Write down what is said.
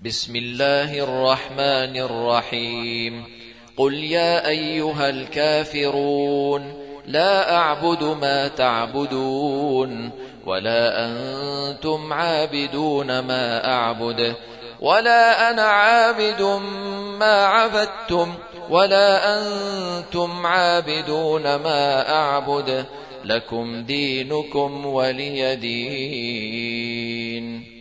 بسم الله الرحمن الرحيم قل يا أيها الكافرون لا أعبد ما تعبدون ولا أنتم عابدون ما أعبد ولا أنا عابد ما عبدتم ولا أنتم عابدون ما أعبد لكم دينكم ولي دين.